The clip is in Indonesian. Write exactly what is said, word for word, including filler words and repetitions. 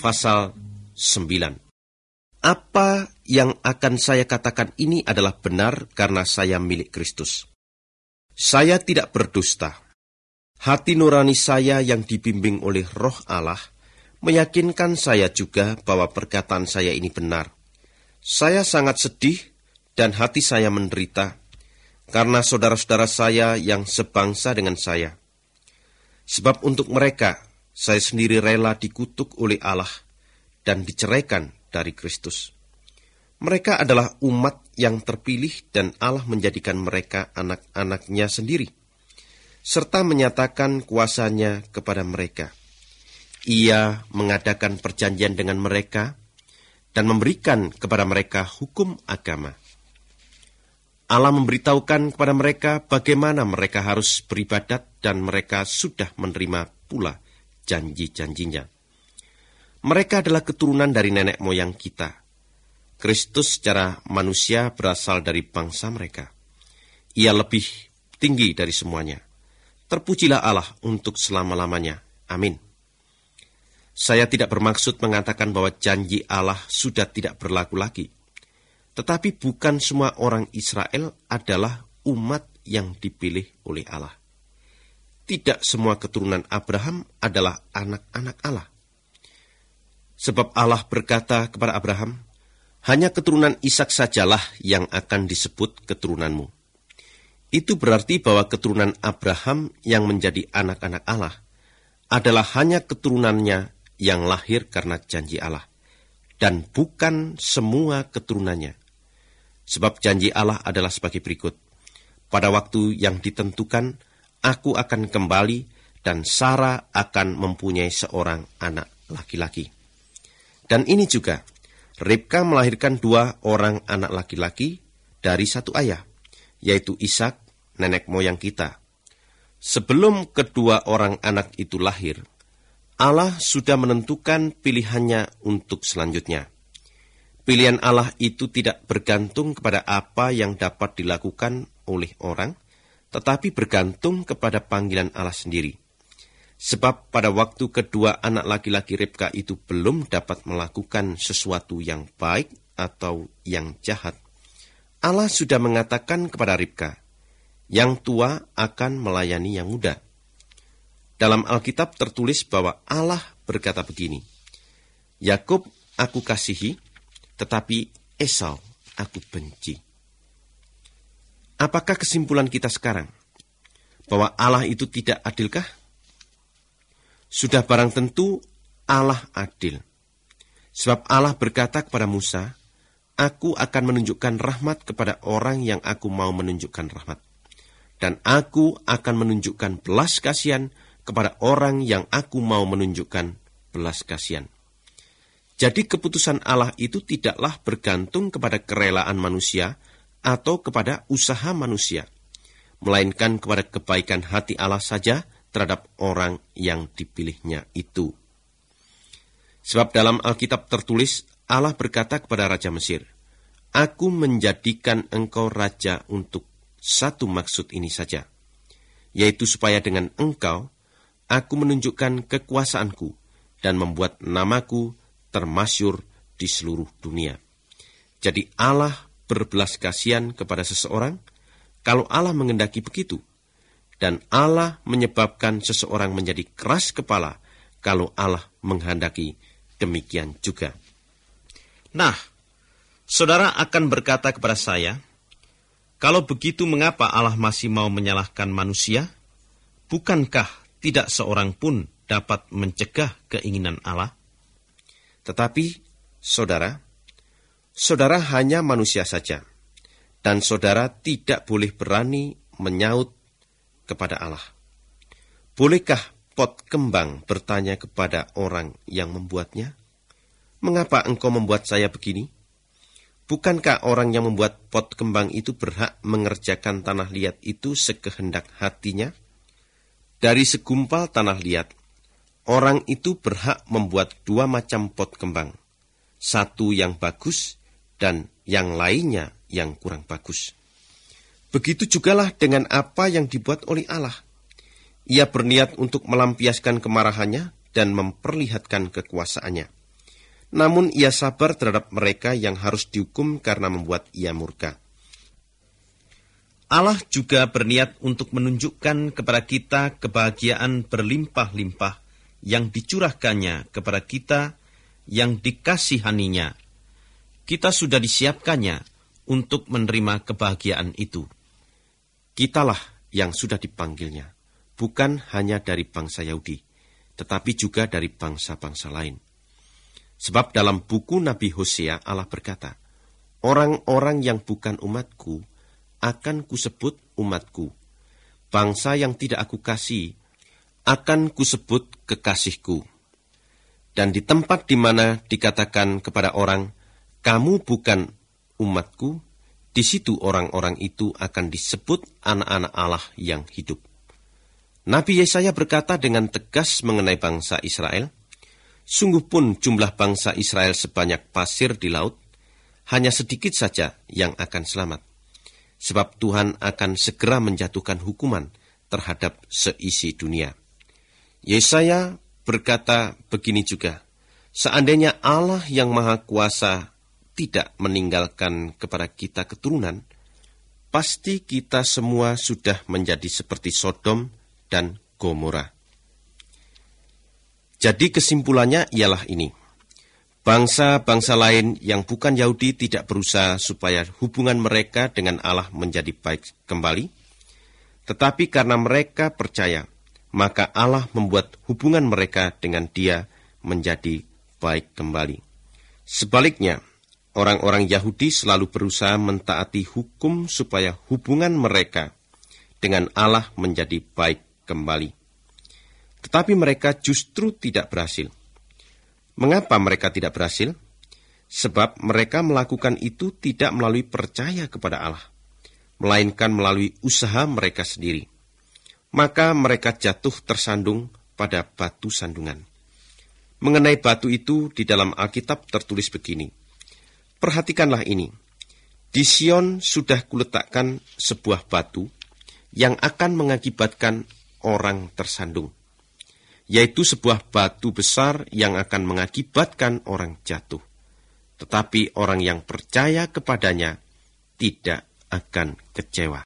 pasal sembilan. Apa yang akan saya katakan ini adalah benar karena saya milik Kristus. Saya tidak berdusta. Hati nurani saya yang dibimbing oleh Roh Allah meyakinkan saya juga bahwa perkataan saya ini benar. Saya sangat sedih dan hati saya menderita karena saudara-saudara saya yang sebangsa dengan saya. Sebab untuk mereka, saya sendiri rela dikutuk oleh Allah dan diceraikan dari Kristus. Mereka adalah umat yang terpilih dan Allah menjadikan mereka anak-anaknya sendiri, serta menyatakan kuasanya kepada mereka. Ia mengadakan perjanjian dengan mereka dan memberikan kepada mereka hukum agama. Allah memberitahukan kepada mereka bagaimana mereka harus beribadat dan mereka sudah menerima pula janji-janjinya. Mereka adalah keturunan dari nenek moyang kita. Kristus secara manusia berasal dari bangsa mereka. Ia lebih tinggi dari semuanya. Terpujilah Allah untuk selama-lamanya. Amin. Saya tidak bermaksud mengatakan bahwa janji Allah sudah tidak berlaku lagi. Tetapi bukan semua orang Israel adalah umat yang dipilih oleh Allah. Tidak semua keturunan Abraham adalah anak-anak Allah. Sebab Allah berkata kepada Abraham, hanya keturunan Ishak sajalah yang akan disebut keturunanmu. Itu berarti bahwa keturunan Abraham yang menjadi anak-anak Allah adalah hanya keturunannya yang lahir karena janji Allah, dan bukan semua keturunannya. Sebab janji Allah adalah sebagai berikut. Pada waktu yang ditentukan, aku akan kembali dan Sarah akan mempunyai seorang anak laki-laki. Dan ini juga, Ribka melahirkan dua orang anak laki-laki dari satu ayah, yaitu Ishak, nenek moyang kita. Sebelum kedua orang anak itu lahir, Allah sudah menentukan pilihannya untuk selanjutnya. Pilihan Allah itu tidak bergantung kepada apa yang dapat dilakukan oleh orang, tetapi bergantung kepada panggilan Allah sendiri. Sebab pada waktu kedua anak laki-laki Ribka itu belum dapat melakukan sesuatu yang baik atau yang jahat, Allah sudah mengatakan kepada Ribka, yang tua akan melayani yang muda. Dalam Alkitab tertulis bahwa Allah berkata begini, Yakub aku kasihi, tetapi Esau aku benci. Apakah kesimpulan kita sekarang? Bahwa Allah itu tidak adilkah? Sudah barang tentu Allah adil. Sebab Allah berkata kepada Musa, aku akan menunjukkan rahmat kepada orang yang aku mau menunjukkan rahmat. Dan aku akan menunjukkan belas kasihan kepada orang yang aku mau menunjukkan belas kasihan. Jadi keputusan Allah itu tidaklah bergantung kepada kerelaan manusia atau kepada usaha manusia, melainkan kepada kebaikan hati Allah saja terhadap orang yang dipilihnya itu. Sebab dalam Alkitab tertulis, Allah berkata kepada Raja Mesir, aku menjadikan engkau raja untuk satu maksud ini saja, yaitu supaya dengan engkau, aku menunjukkan kekuasaanku dan membuat namaku termasyur di seluruh dunia. Jadi Allah berbelas kasihan kepada seseorang kalau Allah mengendaki begitu. Dan Allah menyebabkan seseorang menjadi keras kepala kalau Allah menghendaki demikian juga. Nah, saudara akan berkata kepada saya, kalau begitu mengapa Allah masih mau menyalahkan manusia? Bukankah tidak seorang pun dapat mencegah keinginan Allah? Tetapi, saudara, saudara hanya manusia saja, dan saudara tidak boleh berani menyaut kepada Allah. Bolehkah pot kembang bertanya kepada orang yang membuatnya? Mengapa engkau membuat saya begini? Bukankah orang yang membuat pot kembang itu berhak mengerjakan tanah liat itu sekehendak hatinya? Dari segumpal tanah liat, orang itu berhak membuat dua macam pot kembang, satu yang bagus dan yang lainnya yang kurang bagus. Begitu jugalah dengan apa yang dibuat oleh Allah. Ia berniat untuk melampiaskan kemarahannya dan memperlihatkan kekuasaannya. namun ia sabar terhadap mereka yang harus dihukum karena membuat ia murka. Allah juga berniat untuk menunjukkan kepada kita kebahagiaan berlimpah-limpah yang dicurahkannya kepada kita yang dikasihaninya. Kita sudah disiapkannya untuk menerima kebahagiaan itu. Kitalah yang sudah dipanggilnya, bukan hanya dari bangsa Yahudi, tetapi juga dari bangsa-bangsa lain. Sebab dalam buku Nabi Hosea Allah berkata, orang-orang yang bukan umatku akan kusebut umatku. Bangsa yang tidak aku kasih akan kusebut kekasihku. Dan di tempat di mana dikatakan kepada orang, kamu bukan umatku, di situ orang-orang itu akan disebut anak-anak Allah yang hidup. Nabi Yesaya berkata dengan tegas mengenai bangsa Israel, sungguh pun jumlah bangsa Israel sebanyak pasir di laut, hanya sedikit saja yang akan selamat. Sebab Tuhan akan segera menjatuhkan hukuman terhadap seisi dunia. Yesaya berkata begini juga, seandainya Allah yang Maha Kuasa tidak meninggalkan kepada kita keturunan, pasti kita semua sudah menjadi seperti Sodom dan Gomora. Jadi kesimpulannya ialah ini. Bangsa-bangsa lain yang bukan Yahudi tidak berusaha supaya hubungan mereka dengan Allah menjadi baik kembali. Tetapi karena mereka percaya, maka Allah membuat hubungan mereka dengan Dia menjadi baik kembali. Sebaliknya, orang-orang Yahudi selalu berusaha mentaati hukum supaya hubungan mereka dengan Allah menjadi baik kembali. Tetapi mereka justru tidak berhasil. Mengapa mereka tidak berhasil? Sebab mereka melakukan itu tidak melalui percaya kepada Allah, melainkan melalui usaha mereka sendiri. Maka mereka jatuh tersandung pada batu sandungan. Mengenai batu itu di dalam Alkitab tertulis begini, perhatikanlah ini, di Sion sudah kuletakkan sebuah batu yang akan mengakibatkan orang tersandung, yaitu sebuah batu besar yang akan mengakibatkan orang jatuh. Tetapi orang yang percaya kepadanya tidak akan kecewa.